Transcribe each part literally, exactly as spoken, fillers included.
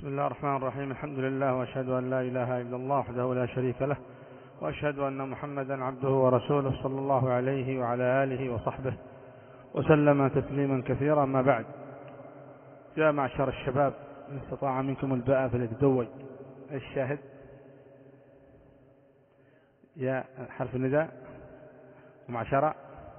بسم الله الرحمن الرحيم. الحمد لله وأشهد أن لا إله إلا الله وحده لا شريك له، وأشهد أن محمدا عبده ورسوله صلى الله عليه وعلى آله وصحبه وسلم تسليما كثيرا. ما بعد، يا معشر الشباب من استطاع منكم الباء فليتزوج. الشاهد يا حرف النداء ومعشرة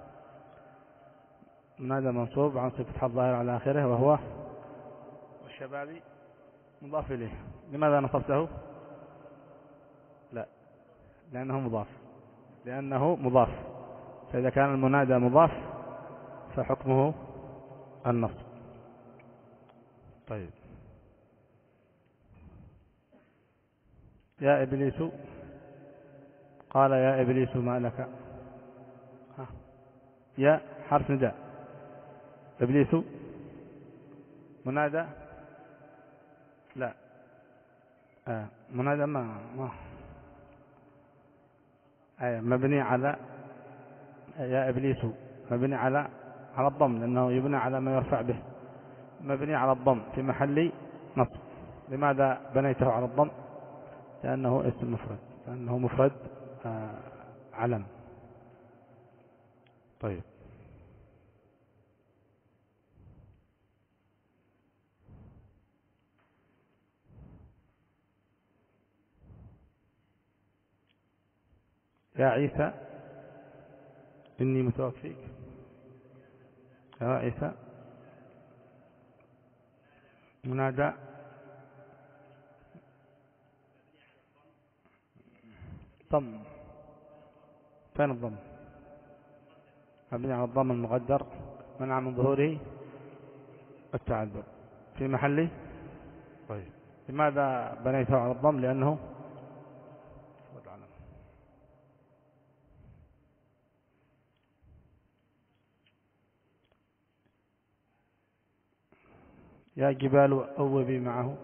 منادى منصوب عن صفة الظاهر على آخره وهو والشباب مضاف إليه. لماذا نصبته؟ لا، لأنه مضاف لأنه مضاف فإذا كان المنادى مضاف فحكمه النصب. طيب، يا إبليس، قال يا إبليس ما لك. ها. يا حرف نداء، إبليس منادى لا آه. منادى ما, ما. آه. مبني على يا إبليس مبني على على الضم، لأنه يبنى على ما يرفع به، مبني على الضم في محل نصب. لماذا بنيته على الضم؟ لأنه اسم مفرد، لأنه مفرد آه علم. طيب، يا عيسى إني متوفيك. يا عيسى منادى ضم. فين الضم؟ مبني على الضم المقدر منع من ظهوره التعذر في محله. طيب، لماذا بنيته على الضم؟ لأنه يا جبال أوبي معه.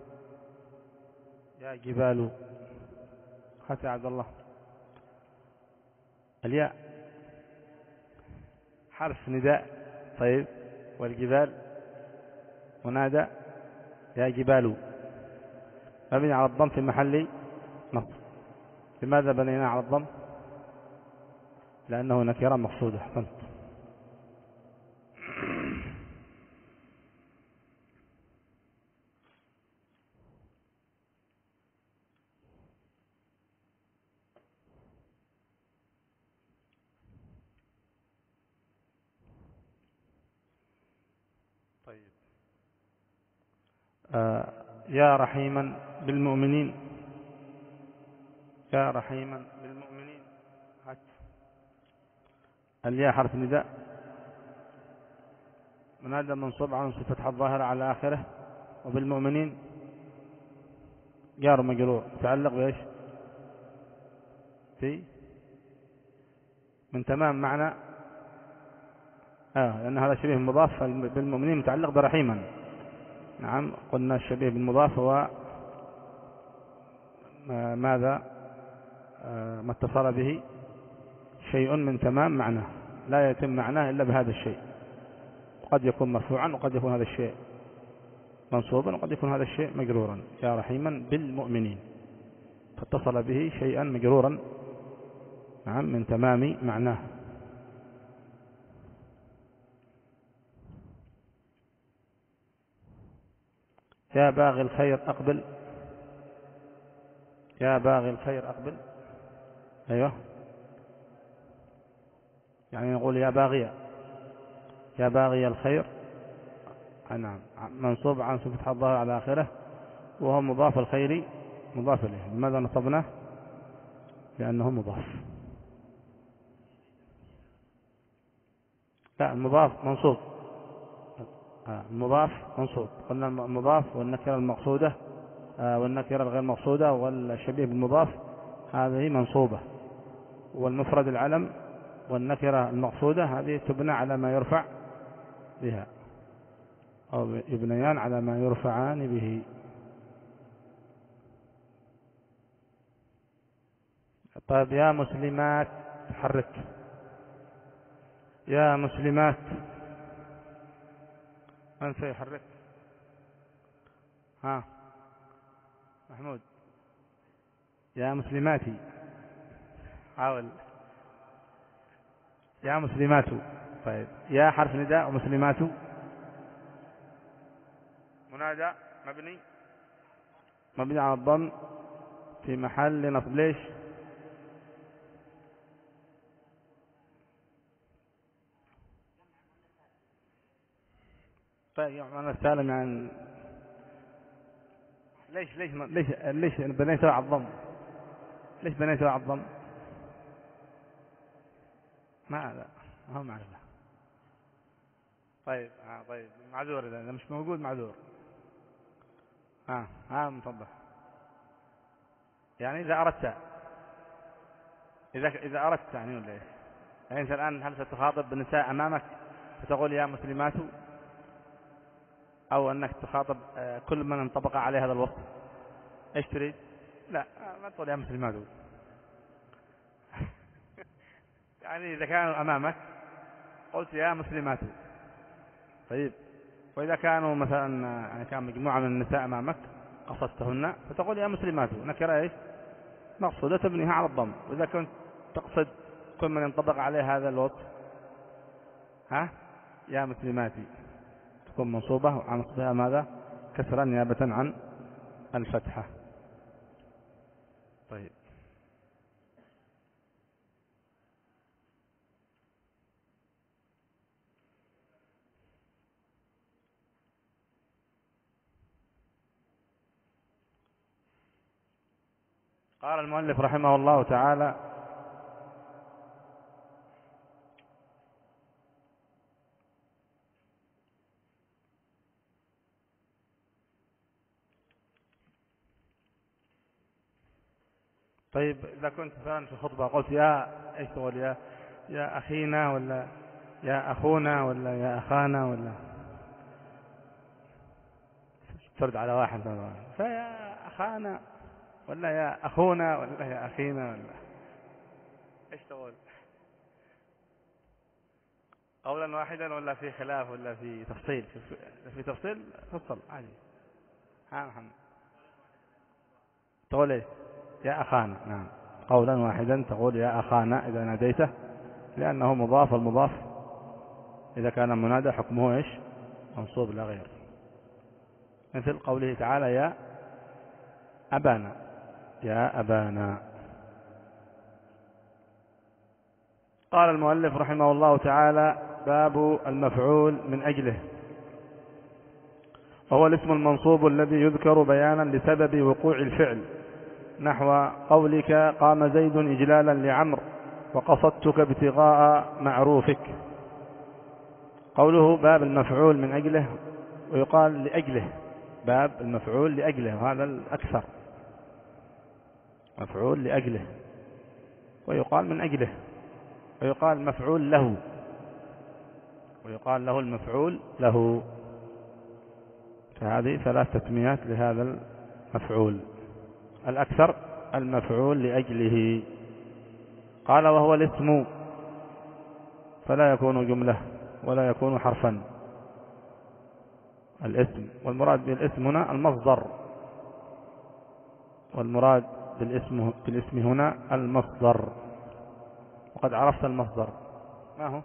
يا جبال، خاتي عبد الله. الياء حرف نداء. طيب، والجبال منادى. يا جبال مبني على الضم في محل نصب. لماذا بنينا على الضم؟ لأنه نكرة مقصودة. أحسنت. طيب، آه يا رحيما بالمؤمنين. يا رحيما بالمؤمنين. هات. الياء حرف نداء منادى منصوب عن صفة الظاهرة على آخره، وبالمؤمنين جار مجرور تعلق بإيش؟ في من تمام معنى آه لأن هذا شبيه مضاف، بالمؤمنين متعلق برحيما. نعم، قلنا الشبيه بالمضاف هو ماذا؟ آه ما اتصل به شيء من تمام معناه، لا يتم معناه إلا بهذا الشيء. قد يكون مرفوعا وقد يكون هذا الشيء منصوبا وقد يكون هذا الشيء مجرورا. يا رحيما بالمؤمنين فاتصل به شيئا مجرورا، نعم، من تمام معناه. يا باغي الخير أقبل. يا باغي الخير أقبل. أيوه، يعني نقول يا باغي يا باغي الخير. نعم، منصوب عن صفة الظاهر على آخره وهو مضاف. الخير مضاف إليه. لماذا نصبناه؟ لأنه مضاف. لا، المضاف منصوب. آه المضاف منصوب. قلنا المضاف والنكرة المقصودة آه والنكرة الغير مقصودة والشبيه بالمضاف هذه منصوبة، والمفرد العلم والنكرة المقصودة هذه تبنى على ما يرفع بها، أو يبنيان على ما يرفعان به. طيب، يا مسلمات حرك. يا مسلمات، من سيحرك؟ ها محمود. يا مسلماتي، حاول. يا مسلمات. طيب، يا حرف نداء ومسلمات منادى مبني مبني على الضم في محل نصب. ليش؟ طيب أنا سالم عن ليش ليش ليش ليش بنيته على الضم؟ ليش بنيته على الضم؟ ما لا ما هو معرفة. طيب آه طيب معذور، إذا مش موجود معذور. ها ها متوضح. يعني إذا أردت إذا إذا أردت يعني ولا إيش؟ يعني أنت الآن هل ستخاطب بالنساء أمامك فتقول يا مسلمات، أو أنك تخاطب كل من انطبق عليه هذا الوصف؟ إيش تريد؟ لا ما تقول يا مسلمات. يعني إذا كانوا أمامك قلت يا مسلمات. طيب، وإذا كانوا مثلا يعني كان مجموعة من النساء أمامك قصدتهن فتقول يا مسلمات، نكرة إيش مقصودة تبنيها على الضم. وإذا كنت تقصد كل من ينطبق عليه هذا الوصف ها يا مسلماتي تكون منصوبة وعن نصبها ماذا؟ كسرا نيابة عن الفتحة. طيب، قال المؤلف رحمه الله تعالى: طيب إذا كنت مثلا في خطبة قلت يا إيش تقول؟ يا يا أخينا ولا يا أخونا ولا يا أخانا، ولا ترد على واحد مثلا فيا أخانا ولا يا أخونا ولا يا أخينا ولا إيش تقول؟ قولا واحدا ولا في خلاف ولا في تفصيل؟ في تفصيل فصل عادي. ها محمد تقول إيش؟ يا أخانا. نعم، قولا واحدا تقول يا أخانا إذا ناديته، لأنه مضاف، والمضاف إذا كان منادى حكمه إيش؟ منصوب لا غير. مثل قوله تعالى يا أبانا، يا أبانا. قال المؤلف رحمه الله تعالى: باب المفعول من أجله، وهو الاسم المنصوب الذي يذكر بيانا لسبب وقوع الفعل، نحو قولك قام زيد إجلالا لعمر وقصدتك ابتغاء معروفك. قوله باب المفعول من أجله، ويقال لأجله، باب المفعول لأجله، وهذا الأكثر، مفعول لأجله، ويقال من أجله، ويقال مفعول له، ويقال له المفعول له. فهذه ثلاث تسميات لهذا المفعول. الأكثر المفعول لأجله. قال: وهو الاسم، فلا يكون جملة ولا يكون حرفا. الاسم، والمراد بالاسم هنا المصدر، والمراد بالاسم بالاسم هنا المصدر. وقد عرفت المصدر ما هو؟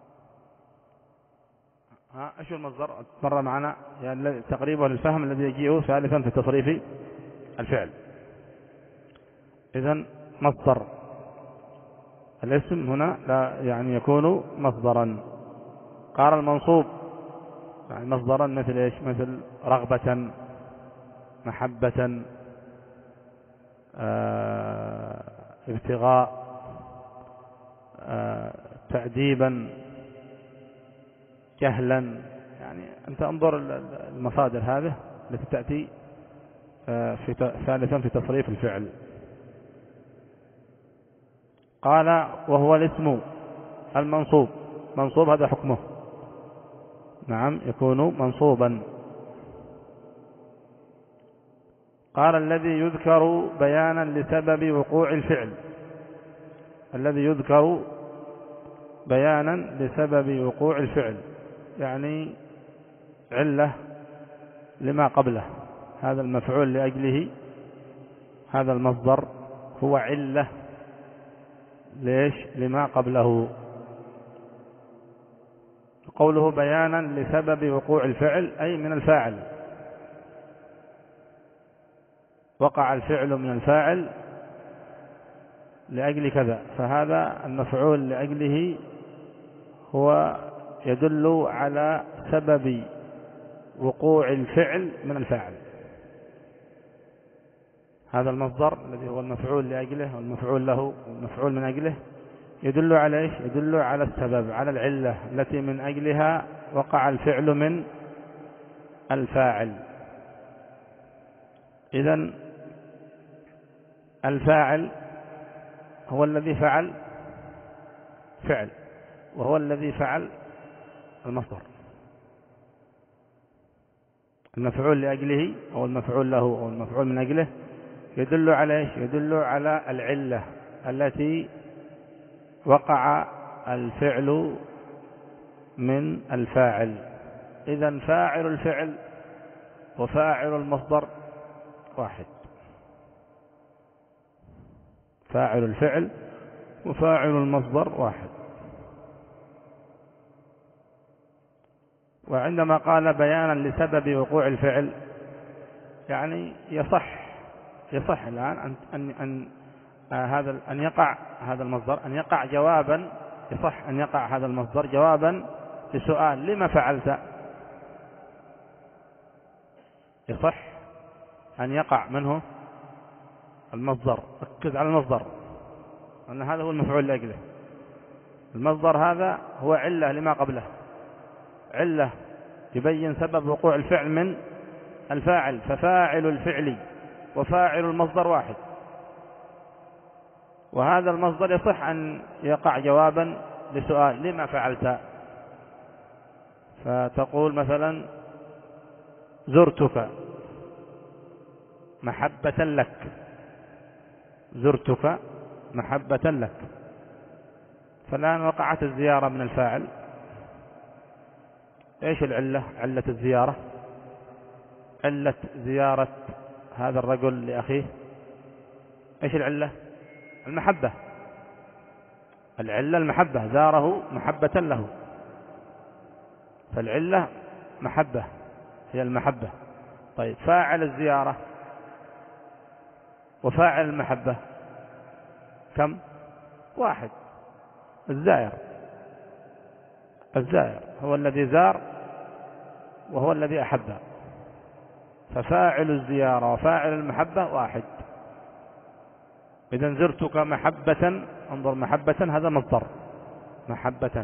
ها ايش المصدر؟ مر معنا يعني تقريبا للفهم الذي يجيء ثالثا في تصريف الفعل. إذن مصدر الاسم هنا لا يعني يكون مصدرا. قال المنصوب يعني مصدرا مثل ايش؟ مثل رغبة، محبة، آه، ابتغاء، آه، تأديبا، جهلا. يعني أنت انظر المصادر هذه التي تأتي في ثالثا في تصريف الفعل. قال: وهو الاسم المنصوب. منصوب هذا حكمه، نعم يكون منصوبا. قال: الذي يذكر بيانا لسبب وقوع الفعل. الذي يذكر بيانا لسبب وقوع الفعل يعني علة لما قبله. هذا المفعول لأجله هذا المصدر هو علة ليش؟ لما قبله. قوله بيانا لسبب وقوع الفعل أي من الفاعل، وقع الفعل من الفاعل لأجل كذا، فهذا المفعول لأجله هو يدل على سبب وقوع الفعل من الفاعل. هذا المصدر الذي هو المفعول لأجله والمفعول له والمفعول من أجله يدل على إيش؟ يدل على السبب، على العلة التي من أجلها وقع الفعل من الفاعل. إذن الفاعل هو الذي فعل فعل، وهو الذي فعل المصدر. المفعول لأجله أو المفعول له أو المفعول من أجله يدل على إيش؟ يدل على العلة التي وقع الفعل من الفاعل. إذن فاعل الفعل وفاعل المصدر واحد. فاعل الفعل وفاعل المصدر واحد. وعندما قال بيانا لسبب وقوع الفعل يعني يصح يصح الآن أن أن أن آه هذا أن يقع هذا المصدر أن يقع جوابا، يصح أن يقع هذا المصدر جوابا لسؤال لما فعلت. يصح أن يقع منه المصدر. ركز على المصدر أن هذا هو المفعول لأجله. المصدر هذا هو علة لما قبله، علة يبين سبب وقوع الفعل من الفاعل، ففاعل الفعل وفاعل المصدر واحد. وهذا المصدر يصح أن يقع جوابا لسؤال لما فعلت. فتقول مثلا زرتك محبة لك، زرتك محبة لك. فالآن وقعت الزيارة من الفاعل. ايش العلة؟ علة الزيارة، علة زيارة هذا الرجل لأخيه ايش العلة؟ المحبة. العلة المحبة، زاره محبة له، فالعلة محبة، هي المحبة. طيب فاعل الزيارة وفاعل المحبة كم؟ واحد، الزائر. الزائر هو الذي زار وهو الذي أحب، ففاعل الزيارة وفاعل المحبة واحد. إذن زرتك محبة، انظر محبة هذا مصدر، محبة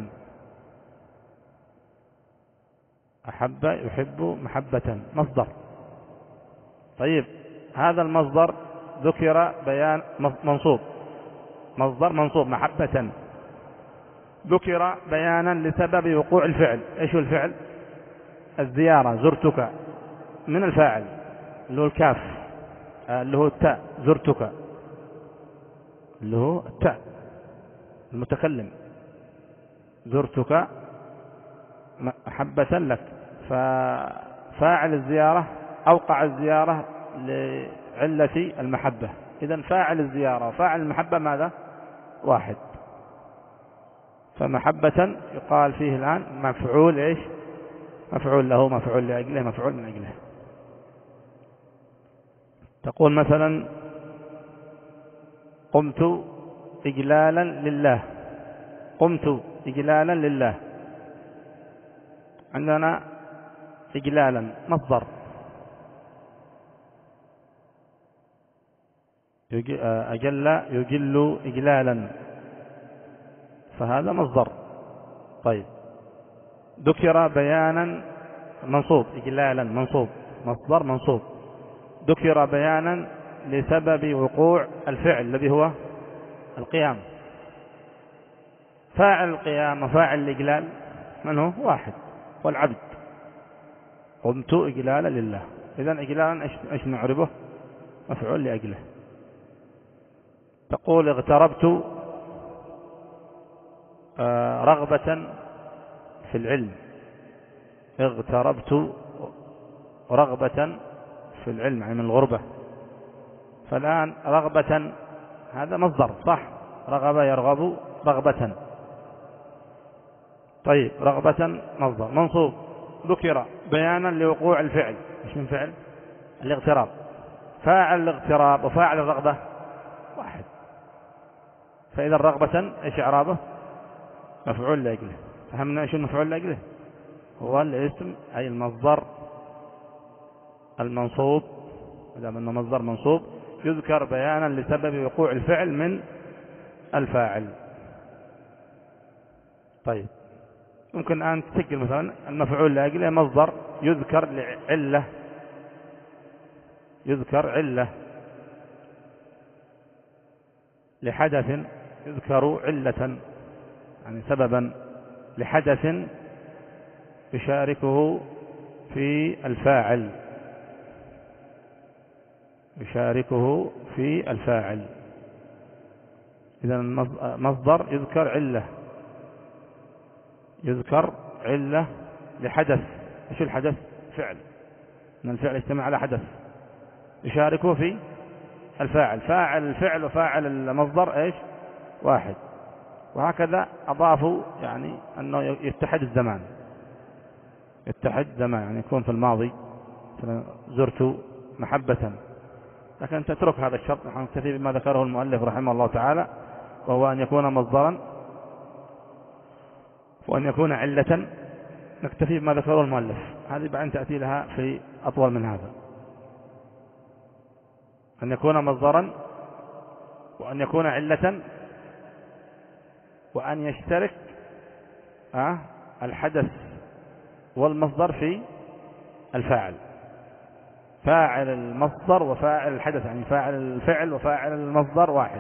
أحب يحب محبة مصدر. طيب هذا المصدر ذكر بيان منصوب، مصدر منصوب محبة، ذكر بيانا لسبب وقوع الفعل. ايش هو الفعل؟ الزيارة. زرتك من الفاعل اللي هو الكاف اللي هو التاء، زرتك اللي هو التاء المتكلم، زرتك محبة لك. ففاعل الزيارة أوقع الزيارة لعلة المحبة. إذن فاعل الزيارة وفاعل المحبة ماذا؟ واحد. فمحبة يقال فيه الآن مفعول إيش؟ مفعول له، مفعول لأجله، مفعول من أجله. تقول مثلا قمت إجلالا لله، قمت إجلالا لله. عندنا إجلالا مصدر، أجل يجل إجلالا، فهذا مصدر. طيب ذكر بيانا منصوب، إجلالا منصوب، مصدر منصوب، ذكر بيانا لسبب وقوع الفعل الذي هو القيام. فاعل القيام وفاعل الإجلال من هو؟ واحد، والعبد. قمت إجلالا لله. إذن إجلالا إيش نعربه؟ مفعول لأجله. تقول اغتربت رغبة في العلم، اغتربت رغبة في العلم، يعني من الغربة. فالآن رغبة هذا مصدر صح، رغب يرغب رغبة. طيب رغبة مصدر منصوب، ذكر بيانا لوقوع الفعل. مش من فعل الاغتراب، فاعل الاغتراب وفاعل الرغبة واحد، فإذا رغبة ايش إعرابه؟ مفعول لأجله. فهمنا ايش المفعول لأجله؟ هو الاسم أي المصدر المنصوب، دام انه مصدر منصوب يذكر بيانا لسبب وقوع الفعل من الفاعل. طيب ممكن الآن تسجل مثلا المفعول لأجله مصدر يذكر لعلة، يذكر علة لحدث، يذكر علة يعني سببا لحدث يشاركه في الفاعل، يشاركه في الفاعل. إذا مصدر يذكر علة، يذكر علة لحدث. ايش الحدث؟ فعل، ان الفعل يجتمع على حدث يشاركه في الفاعل. فاعل الفعل وفاعل المصدر ايش؟ واحد. وهكذا اضافوا يعني انه يتحد الزمان، يتحد زمان يعني يكون في الماضي زرت محبة، لكن تترك هذا الشرط. نحن نكتفي بما ذكره المؤلف رحمه الله تعالى، وهو أن يكون مصدرا وأن يكون علة. نكتفي بما ذكره المؤلف، هذه بعدين تأتي لها في أطول من هذا. أن يكون مصدرا وأن يكون علة وأن يشترك أه الحدث والمصدر في الفاعل. فاعل المصدر وفاعل الحدث يعني فاعل الفعل وفاعل المصدر واحد.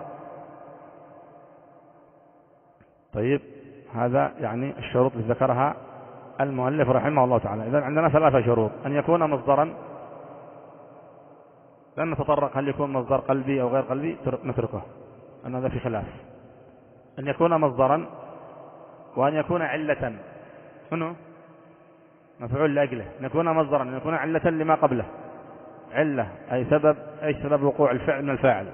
طيب هذا يعني الشروط اللي ذكرها المؤلف رحمه الله تعالى. إذن عندنا ثلاثة شروط: أن يكون مصدرا، لن نتطرق هل يكون مصدر قلبي أو غير قلبي، نتركه أن هذا في خلاف. أن يكون مصدرا، وأن يكون علة، هنا مفعول لأجله. أن يكون مصدرا، أن يكون علة لما قبله، علة أي سبب، أي سبب وقوع الفعل من الفاعل.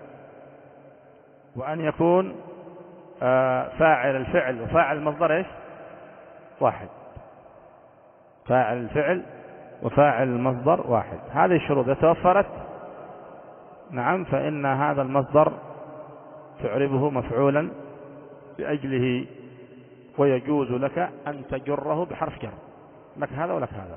وأن يكون فاعل الفعل وفاعل المصدر ايش؟ واحد. فاعل الفعل وفاعل المصدر واحد. هذه الشروط إذا توفرت نعم فإن هذا المصدر تعربه مفعولا لأجله، ويجوز لك أن تجره بحرف جر، لك هذا ولك هذا.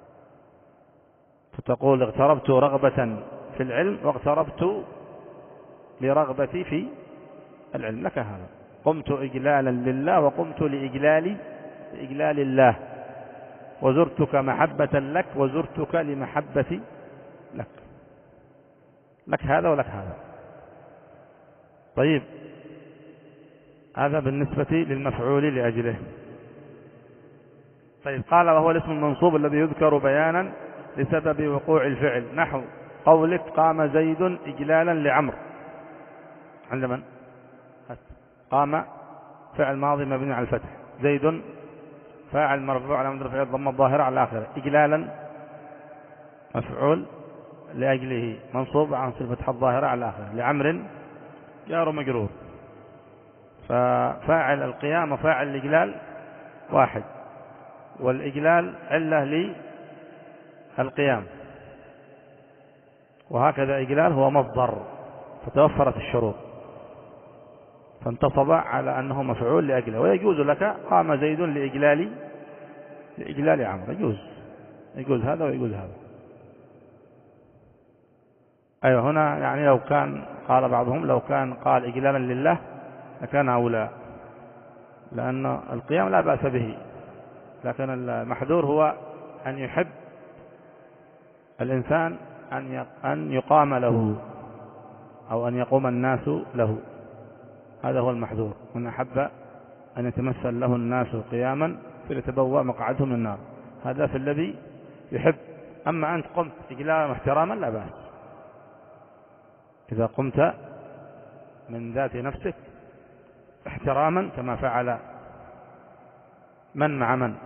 فتقول اغتربت رغبة في العلم واغتربت لرغبتي في العلم، لك هذا. قمت إجلالا لله وقمت لإجلال لإجلال الله، وزرتك محبة لك وزرتك لمحبة لك، لك هذا ولك هذا. طيب هذا بالنسبة للمفعول لأجله. طيب قال وهو الاسم المنصوب الذي يذكر بيانا لسبب وقوع الفعل، نحو قولك قام زيد إجلالا لعمر. عند من؟ قام فعل ماضي مبني على الفتح، زيد فاعل مرفوع على مدرفع الضمه الظاهره على اخره، اجلالا مفعول لاجله منصوب عن الفتحه الظاهره على اخره، لعمر جار مجرور. ففاعل القيام وفاعل الاجلال واحد، والاجلال عله للقيام، وهكذا اجلال هو مصدر. فتوفرت الشروط فانتصب على أنه مفعول لأجله. ويجوز لك قام زيد لإجلال لإجلال عمرو، يجوز يجوز هذا ويجوز هذا. أيوة هنا يعني لو كان قال بعضهم لو كان قال إجلالا لله لكان أولى، لأن القيام لا بأس به، لكن المحذور هو أن يحب الإنسان أن يقام له أو أن يقوم الناس له، هذا هو المحذور. من أحب أن يتمثل له الناس قياما فليتبوأ مقعده من النار، هذا في الذي يحب. أما أنت قمت إجلالا واحتراما لا بأس، إذا قمت من ذات نفسك احتراما كما فعل من مع من،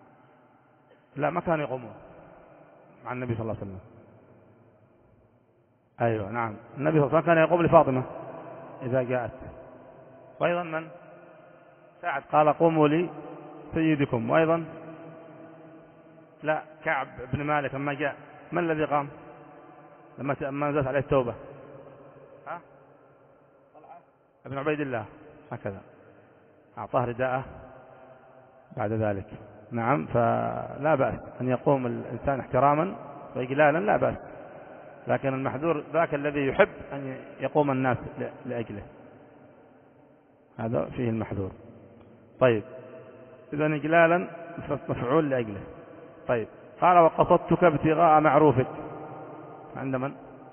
لا ما كان يقومون مع النبي صلى الله عليه وسلم. أيوة نعم، النبي صلى الله عليه وسلم كان يقوم لفاطمة إذا جاءت. وأيضا من سعد قال قوموا لي سيدكم. وأيضا لا، كعب بن مالك لما جاء من الذي قام لما نزلت عليه التوبة؟ ها؟ ابن عبيد الله هكذا أعطاه رداءه بعد ذلك. نعم، فلا بأس أن يقوم الإنسان احتراما وإجلالا، لا بأس، لكن المحذور ذاك الذي يحب أن يقوم الناس لأجله، هذا فيه المحذور. طيب، إذا إجلالا مفعول لأجله. طيب، قال وقصدتك ابتغاء معروفك، عند من؟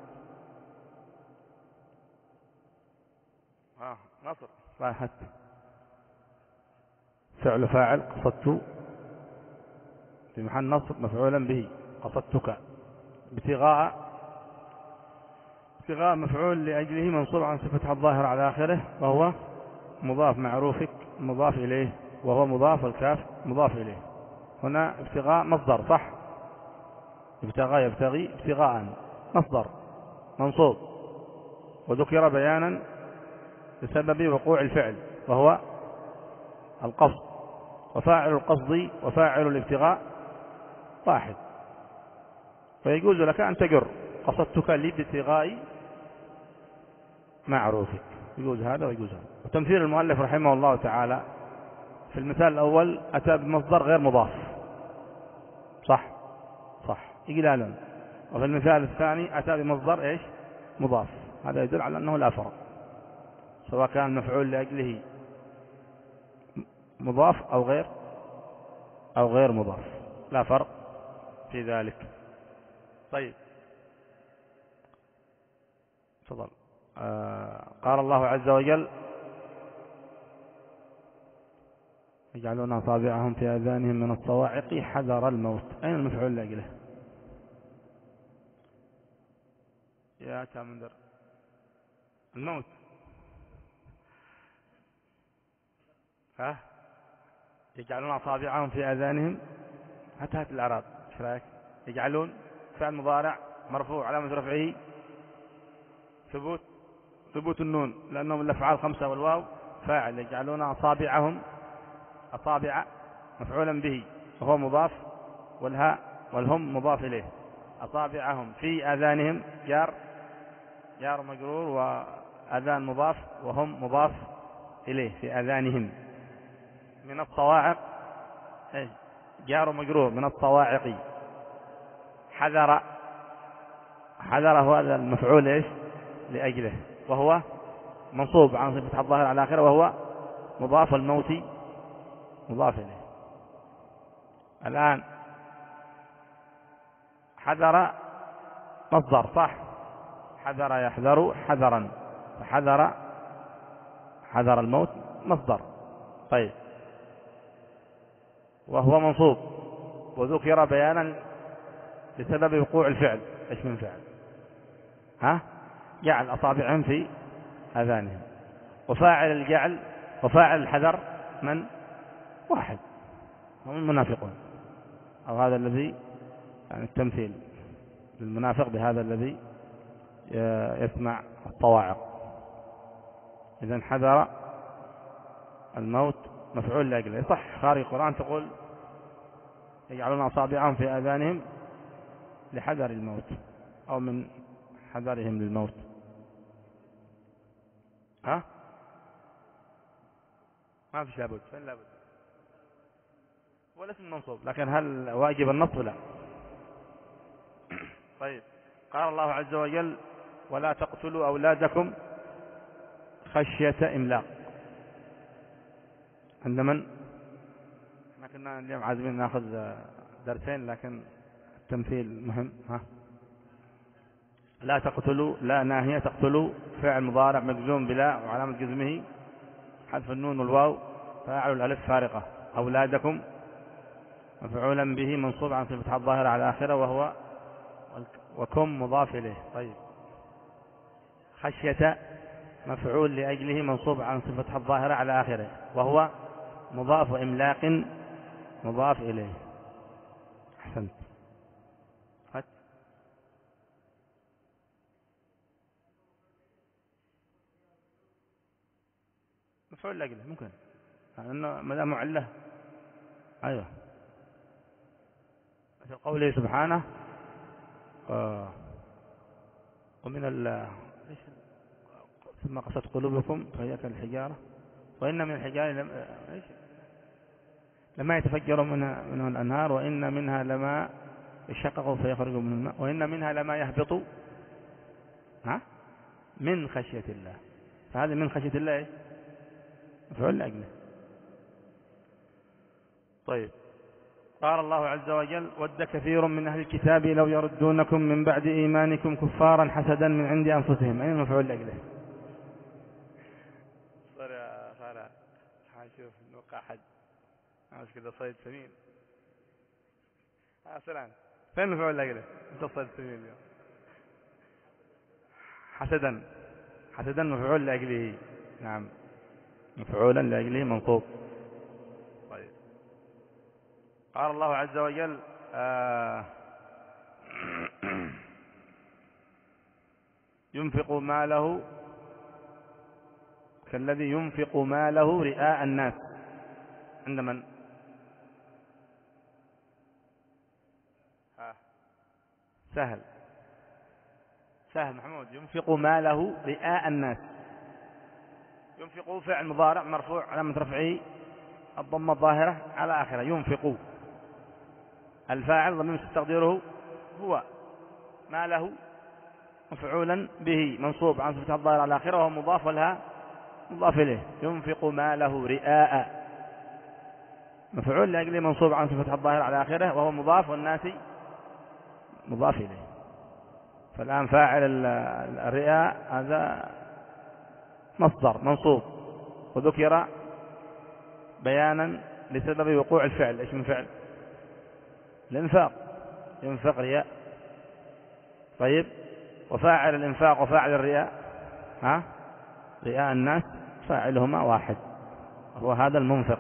آه نصر راحت فعل فاعل قصدت في محل نصب مفعولا به، قصدتك. ابتغاء ابتغاء مفعول لأجله منصوب عن صفتها الظاهرة على آخره، وهو مضاف، معروفك مضاف إليه وهو مضاف، والكاف مضاف إليه. هنا ابتغاء مصدر صح، ابتغاء يبتغي ابتغاء مصدر منصوب، وذكر بيانا بسبب وقوع الفعل وهو القصد، وفاعل القصد وفاعل الابتغاء واحد، فيجوز لك أن تجر قصدتك لابتغاء معروفك، يجوز هذا ويجوز هذا. وتمثيل المؤلف رحمه الله تعالى في المثال الأول أتى بمصدر غير مضاف صح صح إجلالا، وفي المثال الثاني أتى بمصدر إيش مضاف، هذا يدل على أنه لا فرق، سواء كان مفعول لأجله مضاف أو غير أو غير مضاف، لا فرق في ذلك. طيب تفضل. آه قال الله عز وجل يجعلون أصابعهم في آذانهم من الصواعق حذر الموت. أين المفعول لأجله يا كامندر؟ الموت. ها يجعلون أصابعهم في آذانهم، حتى هات الأعراب ايش رايك؟ يجعلون فعل مضارع مرفوع علامة رفعه ثبوت ثبوت النون لأنهم الأفعال خمسة والواو فاعل. يجعلون أصابعهم، أصابع مفعولا به وهو مضاف، والهاء والهم مضاف إليه. أصابعهم في آذانهم جار جار مجرور، وآذان مضاف وهم مضاف إليه في آذانهم. من الصواعق جار مجرور من الصواعق. حذر حذر هو هذا المفعول إيش لأجله، وهو منصوب عن صفة الظاهر على آخره، وهو مضاف الموت مضاف إليه. الآن حذر مصدر صح، حذر يحذر حذرا، فحذر حذر الموت مصدر. طيب، وهو منصوب وذكر بيانا بسبب وقوع الفعل. ايش من فعل؟ ها جعل أصابعهم في آذانهم. وفاعل الجعل وفاعل الحذر من؟ واحد، هم المنافقون، أو هذا الذي يعني التمثيل للمنافق بهذا الذي يسمع الصواعق. إذن حذر الموت مفعول لأجله صح. خارج القرآن تقول يجعلون أصابعهم في آذانهم لحذر الموت أو من حذرهم للموت. ها ما فيش لابد، فين لابد؟ ولا اسم منصوب، لكن هل واجب النصب؟ لا. طيب، قال الله عز وجل ولا تقتلوا أولادكم خشية إملاق. عند من؟ احنا كنا اليوم عازمين ناخذ درسين، لكن التمثيل مهم. ها لا تقتلوا، لا ناهية، تقتلوا فعل مضارع مجزوم بلا وعلامة جزمه حذف النون والواو، فاعل الألف فارقة. أولادكم مفعولا به منصوب عن صفة الظاهرة على آخره، وهو وكم مضاف إليه. طيب، خشية مفعول لأجله منصوب عن صفة الظاهرة على آخره، وهو مضاف إملاق مضاف إليه. أحسنت. مفعول لأجله ممكن، لأنه ما دام معله. أيوه، مثل قوله سبحانه آه ومن ال ثم قست قلوبكم فهي كالحجارة وإن من الحجارة لم... إيش؟ لما يتفجر منها منه الأنهار وإن منها لما يشقق فيخرج من الماء وإن منها لما يهبط ها من خشية الله. فهذا من خشية الله إيش؟ مفعول لأجله. طيب، قال الله عز وجل ود كثير من أهل الكتاب لو يردونكم من بعد إيمانكم كفارا حسدا من عند أنفسهم. أين المفعول لأجله؟ صار صار حاشوف نوقع حد عاوز كذا صيد سمين. آه سلام، فين المفعول لأجله؟ أنت صيد سمين اليوم. حسدا، حسدا مفعول لأجله. نعم، مفعولا لأجله منصوب. طيب، قال الله عز وجل آه ينفق ماله كالذي ينفق ماله رئاء الناس. عند من؟ آه. سهل سهل محمود. ينفق ماله رئاء الناس. ينفق فعل مضارع مرفوع علامة رفعه الضمة الظاهرة على آخره. ينفق الفاعل ضمير تقديره هو، ماله مفعولا به منصوب عن صفة الظاهرة على آخره وهو مضاف ولها مضاف إليه. ينفق ماله رئاء مفعول لأجله منصوب عن صفة الظاهرة على آخره وهو مضاف والناس مضاف إليه. فالآن فاعل الرئاء هذا مصدر منصوب وذكر بيانا لسبب وقوع الفعل. ايش من فعل؟ الانفاق، ينفق رياء. طيب، وفاعل الانفاق وفاعل الرياء ها رياء الناس فاعلهما واحد هو هذا المنفق.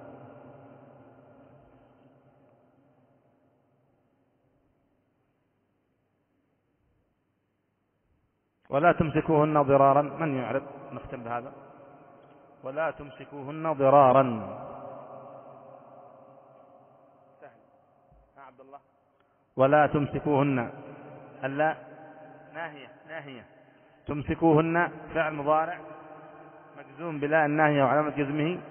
ولا تمسكوهن ضرارا. من يعرض؟ نختم بهذا. ولا تمسكوهن ضرارا. سهل. ها عبد الله. ولا تمسكوهن. ألا ناهية ناهية. تمسكوهن فعل مضارع مجزوم بلا الناهية وعلامة جزمه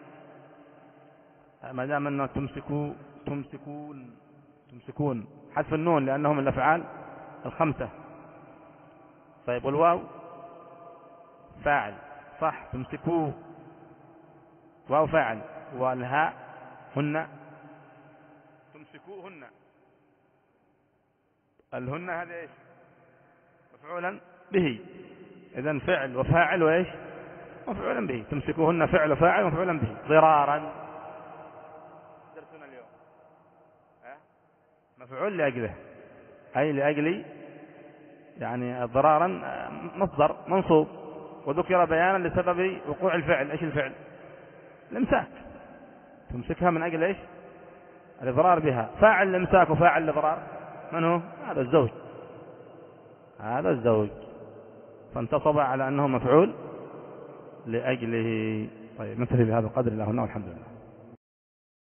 ما دام أنه تمسكوا تمسكون تمسكون حذف النون لأنهم من الأفعال الخمسة. طيب، والواو فاعل صح. تمسكوه واو فاعل والهاء هن تمسكوهن. الهن هذا ايش؟ مفعولا به. اذن فعل وفاعل وايش؟ مفعولا به. تمسكوهن فعل وفاعل مفعولا به. ضرارا درسنا اليوم أه؟ مفعول لأجله أي لأجل يعني ضرارا مصدر منصوب وذكر بيانا لسبب وقوع الفعل. ايش الفعل؟ الامساك. تمسكها من اجل ايش؟ الاضرار بها. فاعل الامساك وفاعل الاضرار من هو؟ هذا الزوج. هذا الزوج فانتصب على انه مفعول لاجله. طيب، نكتفي بهذا القدر. الله والحمد لله.